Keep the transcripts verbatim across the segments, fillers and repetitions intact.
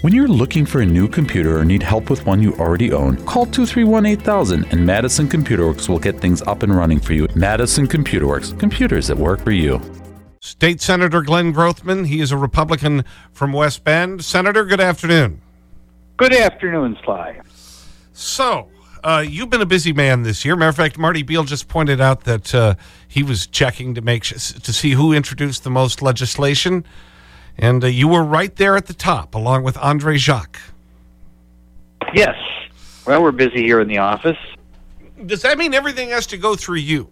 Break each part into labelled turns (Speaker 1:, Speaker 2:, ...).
Speaker 1: When you're looking for a new computer or need help with one you already own, call two three one, eight thousand and Madison Computer Works will get things up and running for you. Madison Computer Works, computers that work for you.
Speaker 2: State Senator Glenn Grothman, he is a Republican from West Bend. Senator, good afternoon.
Speaker 3: Good afternoon, Sly.
Speaker 2: So, uh, you've been a busy man this year. Matter of fact, Marty Beal just pointed out that uh, he was checking to, make to see who introduced the most legislation. And uh, you were right there at the top, along with Andre Jacques.
Speaker 3: Yes. Well, we're busy here in the office.
Speaker 2: Does that mean everything has to go through you?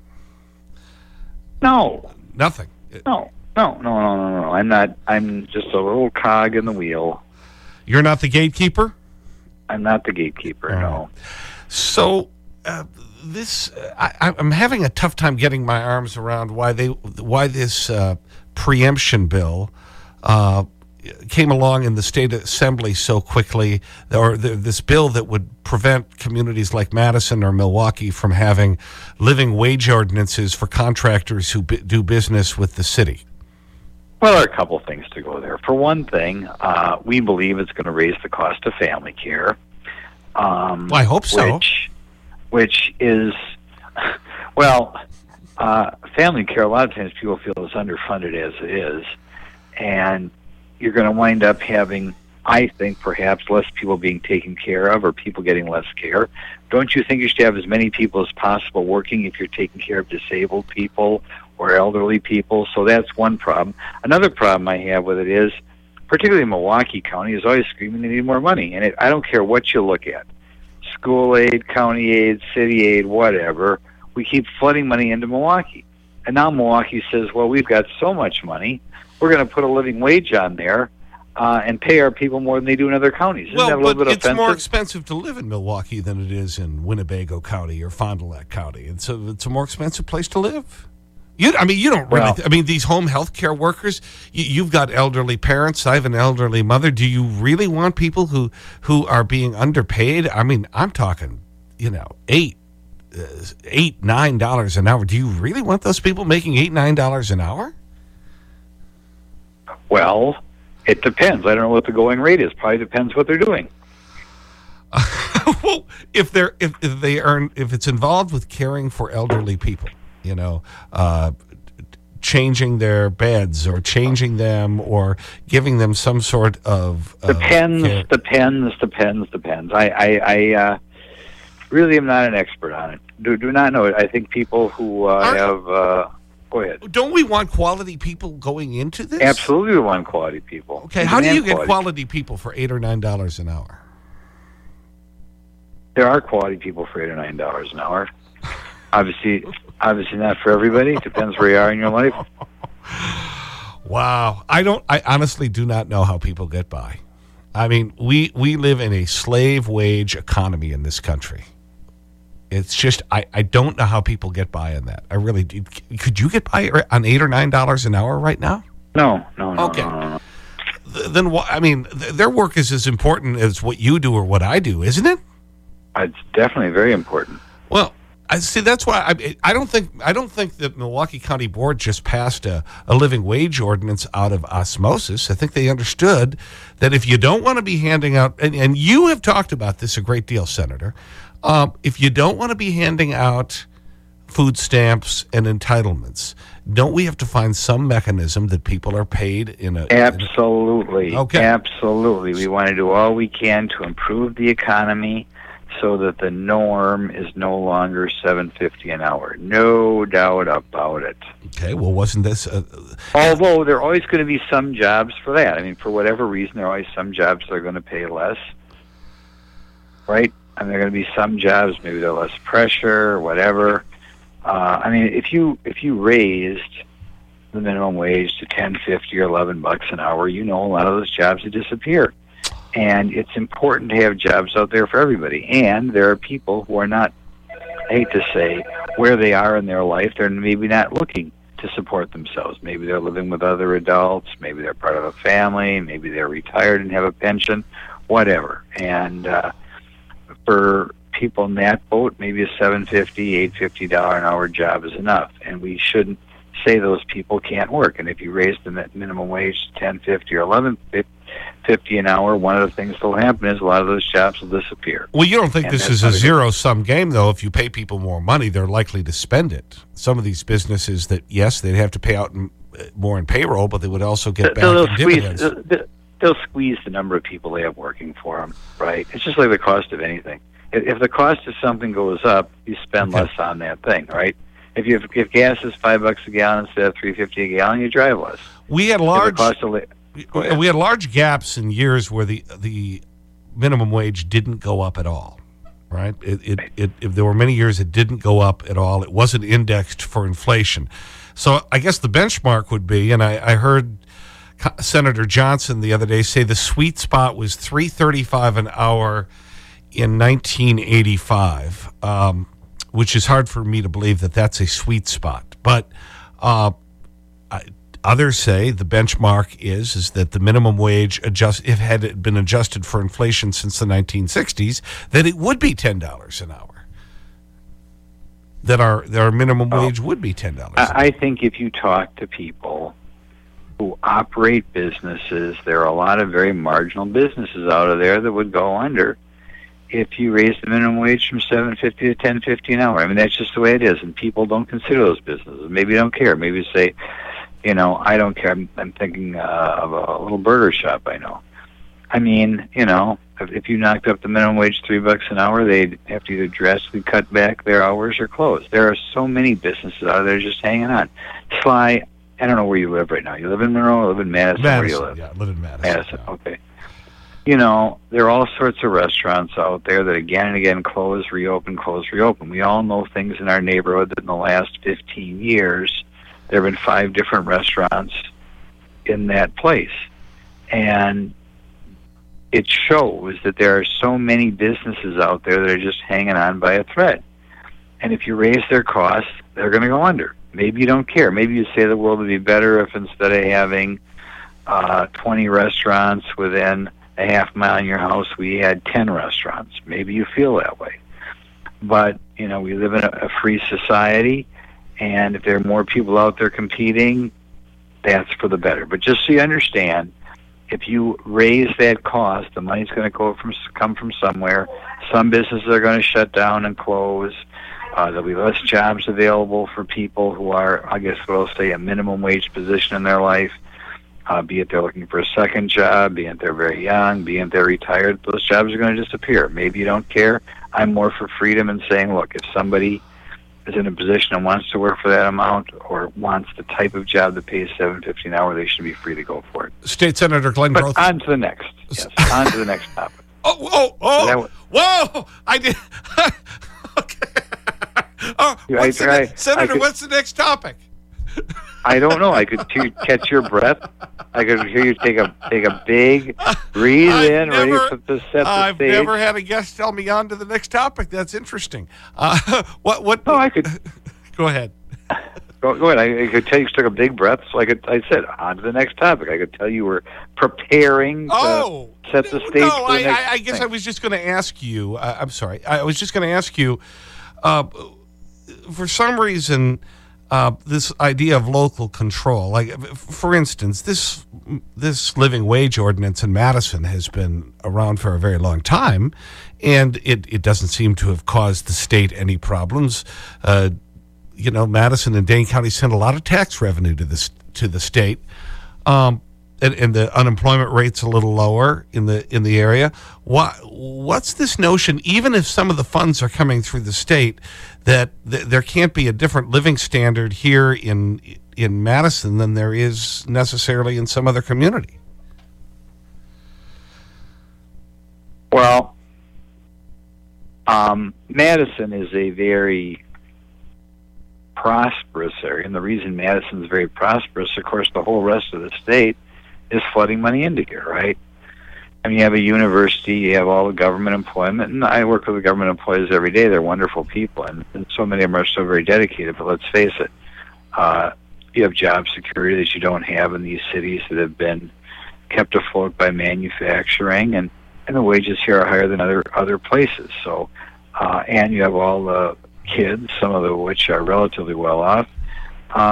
Speaker 3: No.
Speaker 2: Nothing.
Speaker 3: No. No, no, no, no, no. I'm not. I'm just a little cog in the wheel.
Speaker 2: You're not the gatekeeper?
Speaker 3: I'm not the gatekeeper,
Speaker 2: uh,
Speaker 3: no.
Speaker 2: So, uh, this, uh, I, I'm having a tough time getting my arms around why, they, why this uh, preemption bill Uh, came along in the state assembly so quickly, or the, this bill that would prevent communities like Madison or Milwaukee from having living wage ordinances for contractors who b do business with the city.
Speaker 3: Well, there are a couple things to go there. For one thing, uh, we believe it's going to raise the cost of family care. Um,
Speaker 2: well, I hope so.
Speaker 3: Which, which is, well, uh, family care, a lot of times people feel is underfunded as it is. And you're going to wind up having, I think, perhaps less people being taken care of or people getting less care. Don't you think you should have as many people as possible working if you're taking care of disabled people or elderly people? So that's one problem. Another problem I have with it is, particularly Milwaukee County is always screaming they need more money. And it, I don't care what you look at, school aid, county aid, city aid, whatever, we keep flooding money into Milwaukee. And now Milwaukee says, well, we've got so much money, we're going to put a living wage on there uh, and pay our people more than they do in other counties. Isn't
Speaker 2: well,
Speaker 3: that a little
Speaker 2: but
Speaker 3: bit
Speaker 2: it's
Speaker 3: offensive?
Speaker 2: more expensive to live in Milwaukee than it is in Winnebago County or Fond du Lac County. It's a, it's a more expensive place to live. You, I mean, you don't really,
Speaker 3: well,
Speaker 2: I mean, these home health care workers, you, you've got elderly parents. I have an elderly mother. Do you really want people who, who are being underpaid? I mean, I'm talking, you know, eight, uh, eight, nine dollars an hour. Do you really want those people making eight, nine dollars an hour?
Speaker 3: Well, it depends. I don't know what the going rate is. Probably depends what they're doing.
Speaker 2: Well, if they're if, if they earn if it's involved with caring for elderly people, you know, uh, changing their beds or changing them or giving them some sort of uh,
Speaker 3: depends,
Speaker 2: care.
Speaker 3: depends, depends, depends. I, I, I uh, really am not an expert on it. Do do not know it. I think people who uh, have. Uh, Go ahead.
Speaker 2: Don't we want quality people going into this?
Speaker 3: Absolutely, we want quality people.
Speaker 2: Okay, how do you get
Speaker 3: quality.
Speaker 2: quality people for eight or nine dollars an hour?
Speaker 3: There are quality people for eight or nine dollars an hour. Obviously, obviously not for everybody. It depends where you are in your life.
Speaker 2: Wow, I don't. I honestly do not know how people get by. I mean, we we live in a slave wage economy in this country. It's just, I, I don't know how people get by on that. I really do. Could you get by on eight or nine dollars an hour right now?
Speaker 3: No, no, no.
Speaker 2: Okay.
Speaker 3: No, no, no.
Speaker 2: Then, what, I mean, th their work is as important as what you do or what I do, isn't it?
Speaker 3: It's definitely very important.
Speaker 2: Well, I see. That's why I, I don't think I don't think that Milwaukee County Board just passed a, a living wage ordinance out of osmosis. I think they understood that if you don't want to be handing out, and, and you have talked about this a great deal, Senator, um, if you don't want to be handing out food stamps and entitlements, don't we have to find some mechanism that people are paid in a...
Speaker 3: Absolutely.
Speaker 2: In a, okay.
Speaker 3: Absolutely. We want to do all we can to improve the economy so that the norm is no longer seven fifty an hour. No doubt about it.
Speaker 2: Okay, well, wasn't this... Uh,
Speaker 3: Although there are always going to be some jobs for that. I mean, for whatever reason, there are always some jobs that are going to pay less. Right? And there are going to be some jobs, maybe they're less pressure or whatever. Uh, I mean, if you if you raised the minimum wage to ten fifty or eleven bucks an hour, you know a lot of those jobs would disappear. And it's important to have jobs out there for everybody. And there are people who are not, I hate to say, where they are in their life, they're maybe not looking to support themselves. Maybe they're living with other adults, maybe they're part of a family, maybe they're retired and have a pension, whatever. And uh, for people in that boat, maybe a seven fifty, eight fifty dollar an hour job is enough. And we shouldn't say those people can't work. And if you raise the minimum wage to ten fifty or eleven fifty an hour, one of the things that will happen is a lot of those jobs will disappear.
Speaker 2: Well, you don't think
Speaker 3: And
Speaker 2: this
Speaker 3: that's
Speaker 2: is a
Speaker 3: not a-
Speaker 2: zero-sum game, though. If you pay people more money, they're likely to spend it. Some of these businesses that, yes, they'd have to pay out in, more in payroll, but they would also get back
Speaker 3: They'll
Speaker 2: in
Speaker 3: squeeze,
Speaker 2: dividends.
Speaker 3: they'll, they'll squeeze the number of people they have working for them, right? It's just like the cost of anything. If, if the cost of something goes up, you spend
Speaker 2: Okay.
Speaker 3: less on that thing, right? If you if gas is five bucks a gallon instead of three fifty a gallon, you drive less.
Speaker 2: We had
Speaker 3: If the
Speaker 2: large...
Speaker 3: cost of, li- Go ahead.
Speaker 2: We had large gaps in years where the, the minimum wage didn't go up at all, right? It, it, it, if there were many years it didn't go up at all. It wasn't indexed for inflation. So I guess the benchmark would be, and I, I heard Co- Senator Johnson the other day say the sweet spot was three thirty-five an hour in nineteen eighty-five, um, which is hard for me to believe that that's a sweet spot. But uh, I, others say the benchmark is, is that the minimum wage, adjust, if had it been adjusted for inflation since the nineteen sixties, that it would be ten dollars an hour. That our, that our minimum wage would be ten dollars an hour.
Speaker 3: I, I think if you talk to people who operate businesses, there are a lot of very marginal businesses out of there that would go under if you raise the minimum wage from seven fifty to ten fifty an hour. I mean, that's just the way it is, and people don't consider those businesses. Maybe they don't care. Maybe say, you know, I don't care. I'm, I'm thinking uh, of a little burger shop I know. I mean, you know, if, if you knocked up the minimum wage three bucks an hour, they'd have to either drastically cut back their hours or close. There are so many businesses out there just hanging on. Sly, I don't know where you live right now. You live in Monroe or live in Madison?
Speaker 2: Madison,
Speaker 3: Where do you live?
Speaker 2: yeah, I live in Madison.
Speaker 3: Madison,
Speaker 2: yeah.
Speaker 3: okay. You know, there are all sorts of restaurants out there that again and again close, reopen, close, reopen. We all know things in our neighborhood that in the last fifteen years, there have been five different restaurants in that place. And it shows that there are so many businesses out there that are just hanging on by a thread. And if you raise their costs, they're going to go under. Maybe you don't care. Maybe you say the world would be better if instead of having uh, twenty restaurants within a half mile in your house, we had ten restaurants. Maybe you feel that way. But, you know, we live in a, a free society, and if there are more people out there competing, that's for the better. But just so you understand, if you raise that cost, the money's going to go from come from somewhere. Some businesses are going to shut down and close. Uh, there'll be less jobs available for people who are, I guess what I'll say, a minimum wage position in their life. Uh, be it they're looking for a second job, be it they're very young, be it they're retired, those jobs are going to disappear. Maybe you don't care. I'm more for freedom and saying, look, if somebody is in a position and wants to work for that amount or wants the type of job that pays seven fifty an hour, they should be free to go for it.
Speaker 2: State Senator Glenn
Speaker 3: But
Speaker 2: Groth.
Speaker 3: on to the next. Yes, on to the next topic.
Speaker 2: Oh, oh, oh,
Speaker 3: That was-
Speaker 2: whoa! I did. Okay. Oh,
Speaker 3: Yeah,
Speaker 2: what's
Speaker 3: I-
Speaker 2: the
Speaker 3: I-
Speaker 2: ne- Senator,
Speaker 3: I could-
Speaker 2: what's the next topic?
Speaker 3: I don't know. I could t- catch your breath. I could hear you take a take a big breathe
Speaker 2: I've
Speaker 3: in,
Speaker 2: never-
Speaker 3: ready for, to set the
Speaker 2: I've
Speaker 3: stage.
Speaker 2: never had a guest tell me on to the next topic. That's interesting. Uh, what? What?
Speaker 3: No, I could
Speaker 2: Go ahead.
Speaker 3: go, go ahead. I, I could tell you took a big breath, so I could. I said on to the next topic. I could tell you were preparing to
Speaker 2: Oh,
Speaker 3: set the stage.
Speaker 2: no,
Speaker 3: for the
Speaker 2: I,
Speaker 3: next
Speaker 2: I, I guess
Speaker 3: thing.
Speaker 2: I was just going to ask you. Uh, I'm sorry. I was just going to ask you. Uh, for some reason, uh, this idea of local control, like for instance, this this living wage ordinance in Madison has been around for a very long time, and it it doesn't seem to have caused the state any problems. Uh, you know, Madison and Dane County send a lot of tax revenue to this to the state. Um, and, and the unemployment rate's a little lower in the in the area. What what's this notion? Even if some of the funds are coming through the state, that th there can't be a different living standard here in in Madison than there is necessarily in some other community.
Speaker 3: Well, um, Madison is a very prosperous area, and the reason Madison is very prosperous, of course, the whole rest of the state is flooding money into here, right? I mean, you have a university, you have all the government employment, and I work with the government employees every day. They're wonderful people, and, and so many of them are so very dedicated, but let's face it, uh, you have job security that you don't have in these cities that have been kept afloat by manufacturing, and, and the wages here are higher than other, other places. So, uh, and you have all the kids, some of the which are relatively well off. Um,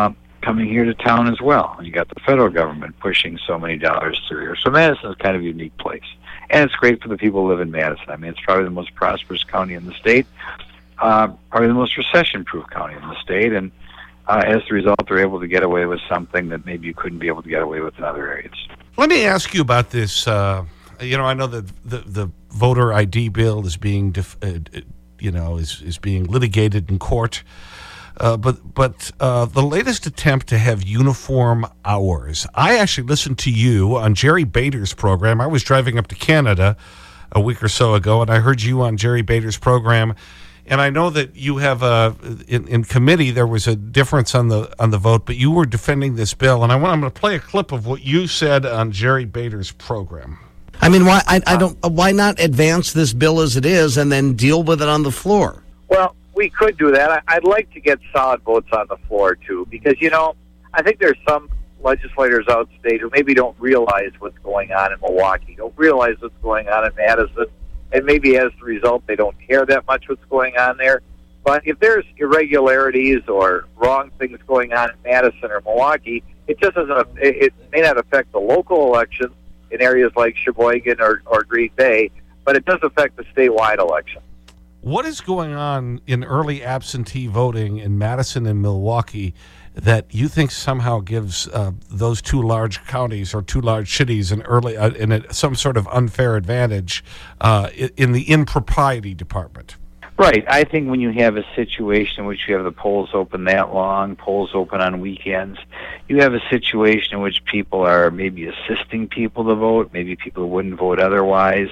Speaker 3: coming here to town as well. And you got the federal government pushing so many dollars through here. So Madison is kind of a unique place. And it's great for the people who live in Madison. I mean, it's probably the most prosperous county in the state, uh, probably the most recession-proof county in the state. And uh, as a result, they're able to get away with something that maybe you couldn't be able to get away with in other areas.
Speaker 2: Let me ask you about this. Uh, you know, I know that the, the voter I D bill is being, def uh, you know, is, is being litigated in court. Uh, but but uh, the latest attempt to have uniform hours. I actually listened to you on Jerry Bader's program. I was driving up to Canada a week or so ago, and I heard you on Jerry Bader's program. And I know that you have a, in, in committee, there was a difference on the, on the vote, but you were defending this bill. And I want, I'm going to play a clip of what you said on Jerry Bader's program.
Speaker 4: I mean, why, I, I don't, why not advance this bill as it is and then deal with it on the floor?
Speaker 5: Well, we could do that. I- I'd like to get solid votes on the floor, too, because, you know, I think there's some legislators outstate who maybe don't realize what's going on in Milwaukee, don't realize what's going on in Madison, and maybe as a result they don't care that much what's going on there. But if there's irregularities or wrong things going on in Madison or Milwaukee, it just doesn't, it, it may not affect the local elections in areas like Sheboygan or, or Green Bay, but it does affect the statewide election.
Speaker 2: What is going on in early absentee voting in Madison and Milwaukee that you think somehow gives uh, those two large counties or two large cities an early, uh, in a, some sort of unfair advantage uh, in the impropriety department?
Speaker 3: Right. I think when you have a situation in which you have the polls open that long, polls open on weekends, you have a situation in which people are maybe assisting people to vote, maybe people who wouldn't vote otherwise.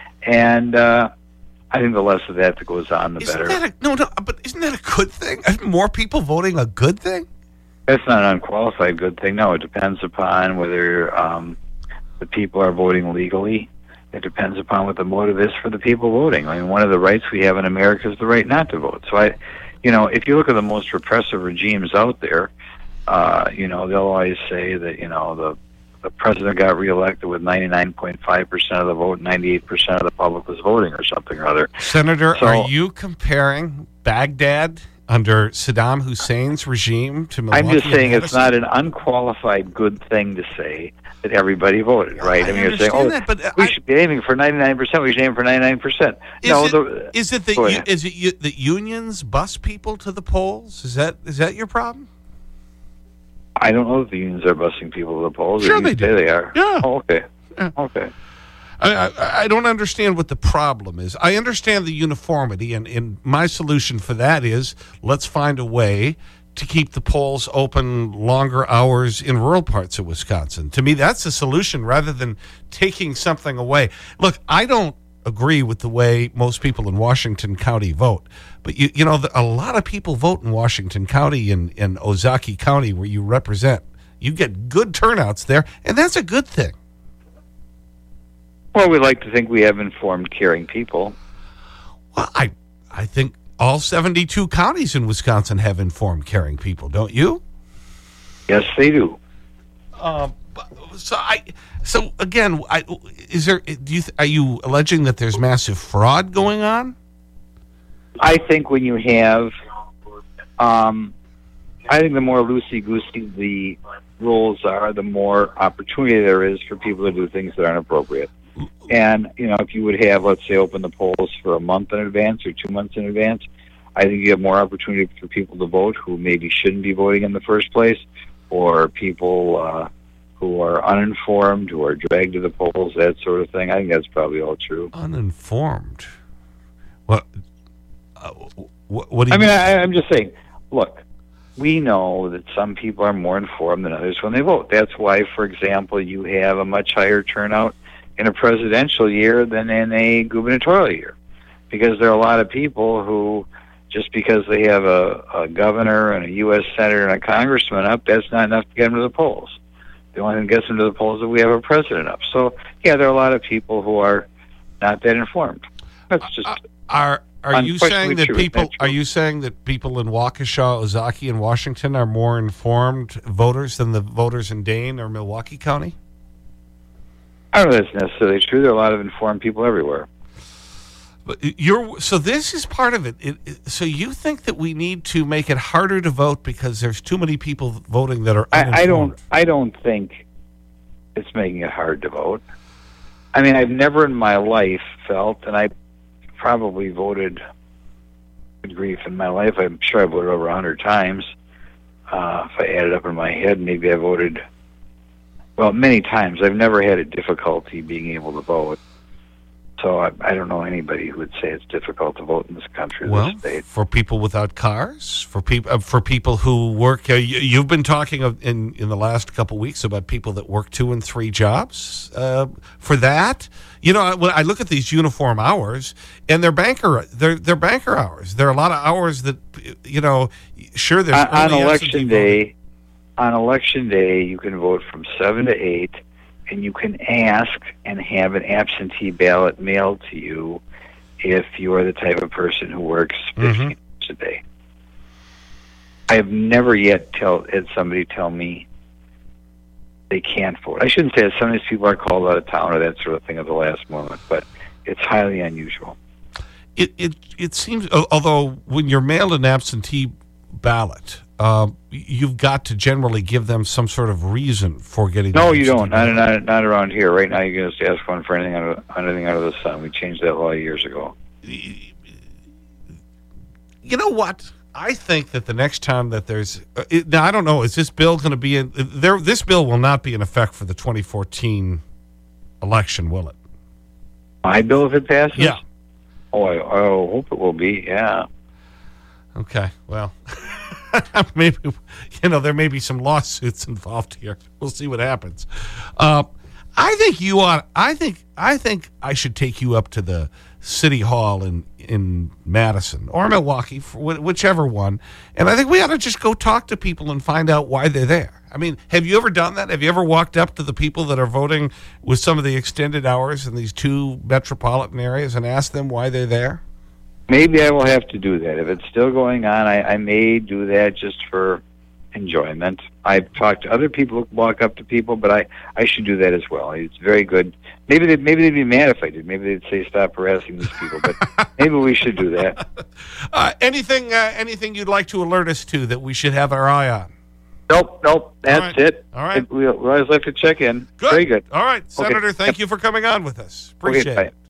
Speaker 3: And, uh, I think the less of that that goes on, the
Speaker 2: isn't
Speaker 3: better.
Speaker 2: That a, no, no, but isn't that a good thing? Isn't more people voting a good thing?
Speaker 3: That's not an unqualified good thing. No, it depends upon whether um, the people are voting legally. It depends upon what the motive is for the people voting. I mean, one of the rights we have in America is the right not to vote. So, I, you know, if you look at the most repressive regimes out there, uh, you know, they'll always say that, you know, the the president got reelected with ninety-nine point five percent of the vote, ninety-eight percent of the public was voting or something or other.
Speaker 2: Senator,
Speaker 3: so,
Speaker 2: are you comparing Baghdad under Saddam Hussein's regime to Milwaukee?
Speaker 3: I'm just saying
Speaker 2: and
Speaker 3: it's not an unqualified good thing to say that everybody voted, right?
Speaker 2: I,
Speaker 3: I mean, you're
Speaker 2: understand
Speaker 3: saying, oh,
Speaker 2: that, but
Speaker 3: we
Speaker 2: I,
Speaker 3: should be aiming for ninety-nine percent, we should aim for ninety-nine percent.
Speaker 2: Is
Speaker 3: No,
Speaker 2: it,
Speaker 3: the,
Speaker 2: is it that
Speaker 3: go
Speaker 2: you,
Speaker 3: ahead.
Speaker 2: is it you, that unions bus people to the polls? Is that is that your problem?
Speaker 3: I don't know if the unions are busing people to the polls.
Speaker 2: Sure
Speaker 3: or you
Speaker 2: they
Speaker 3: say
Speaker 2: do.
Speaker 3: they are.
Speaker 2: Yeah.
Speaker 3: Oh, okay.
Speaker 2: Yeah.
Speaker 3: Okay.
Speaker 2: I, I, I don't understand what the problem is. I understand the uniformity, and, and my solution for that is let's find a way to keep the polls open longer hours in rural parts of Wisconsin. To me, that's a solution rather than taking something away. Look, I don't agree with the way most people in Washington County vote. But, you, you know, the, a lot of people vote in Washington County and in Ozaukee County where you represent. You get good turnouts there, and that's a good thing.
Speaker 3: Well, we like to think we have informed, caring people.
Speaker 2: Well, I, I think all seventy-two counties in Wisconsin have informed, caring people, don't you?
Speaker 3: Yes, they do.
Speaker 2: Uh, so, I, so again, I, is there, do you, are you alleging that there's massive fraud going on?
Speaker 3: I think when you have, um, I think the more loosey-goosey the rules are, the more opportunity there is for people to do things that aren't appropriate. And, you know, if you would have, let's say, open the polls for a month in advance or two months in advance, I think you have more opportunity for people to vote who maybe shouldn't be voting in the first place, or people uh, who are uninformed, who are dragged to the polls, that sort of thing. I think that's probably all true.
Speaker 2: Uninformed? What, uh, what, what do you
Speaker 3: I mean, I, I'm just saying, look, we know that some people are more informed than others when they vote. That's why, for example, you have a much higher turnout in a presidential year than in a gubernatorial year, because there are a lot of people who, just because they have a, a governor and a U S senator and a congressman up, that's not enough to get them to the polls. The only thing that gets them to the polls is that we have a president up. So, yeah, there are a lot of people who are not that informed. That's just
Speaker 2: uh, are are you saying that
Speaker 3: true.
Speaker 2: people are you saying that people in Waukesha, Ozaukee, and Washington are more informed voters than the voters in Dane or Milwaukee County?
Speaker 3: I don't know if that's necessarily true. There are a lot of informed people everywhere.
Speaker 2: But you're, so this is part of it. It, it. So you think that we need to make it harder to vote because there's too many people voting that are uninformed?
Speaker 3: I, I don't. I don't think it's making it hard to vote. I mean, I've never in my life felt, and I probably voted, good grief, in my life, I'm sure I voted over a hundred times. Uh, if I add it up in my head, maybe I voted, well, many times. I've never had a difficulty being able to vote. So I, I don't know anybody who would say it's difficult to vote in this country,
Speaker 2: well,
Speaker 3: this state.
Speaker 2: For people without cars, for people uh, for people who work, uh, you, you've been talking of, in in the last couple of weeks about people that work two and three jobs. Uh, for that, you know, when I look at these uniform hours, and they're banker they're they're banker hours. There are a lot of hours that, you know, sure there's
Speaker 3: on, on
Speaker 2: early
Speaker 3: election
Speaker 2: absentee
Speaker 3: day.
Speaker 2: voting.
Speaker 3: On election day, you can vote from seven to eight. And you can ask and have an absentee ballot mailed to you if you are the type of person who works fifteen hours a day. I have never yet tell, had somebody tell me they can't vote. I shouldn't say that. Some of these people are called out of town or that sort of thing at the last moment, but it's highly unusual.
Speaker 2: It, it, it seems, although when you're mailed an absentee ballot, Uh, you've got to generally give them some sort of reason for getting.
Speaker 3: No, you don't. Not, not, not around here. Right now, you can just ask one for anything under, anything under the sun. We changed that law years ago.
Speaker 2: You know what? I think that the next time that there's uh, it, now, I don't know. Is this bill going to be in there? This bill will not be in effect for the twenty fourteen election, will it?
Speaker 3: My bill, if it passes?
Speaker 2: Yeah.
Speaker 3: Oh, I, I hope it will be. Yeah.
Speaker 2: Okay. Well. Maybe, you know, there may be some lawsuits involved here. We'll see what happens. Uh, I think you ought, I think, I think I should take you up to the city hall in, in Madison or Milwaukee, for whichever one. And I think we ought to just go talk to people and find out why they're there. I mean, have you ever done that? Have you ever walked up to the people that are voting with some of the extended hours in these two metropolitan areas and asked them why they're there?
Speaker 3: Maybe I will have to do that. If it's still going on, I, I may do that just for enjoyment. I've talked to other people who walk up to people, but I, I should do that as well. It's very good. Maybe they'd, maybe they'd be mad if I did. Maybe they'd say, stop harassing these people. But maybe we should do that.
Speaker 2: Uh, anything, uh, anything you'd like to alert us to that we should have our eye on?
Speaker 3: Nope, nope. That's
Speaker 2: right.
Speaker 3: it.
Speaker 2: All right.
Speaker 3: We, we always like to check in.
Speaker 2: Good.
Speaker 3: Very good.
Speaker 2: All right. Senator,
Speaker 3: Okay.
Speaker 2: thank you for coming on with us. Appreciate
Speaker 3: Okay,
Speaker 2: it.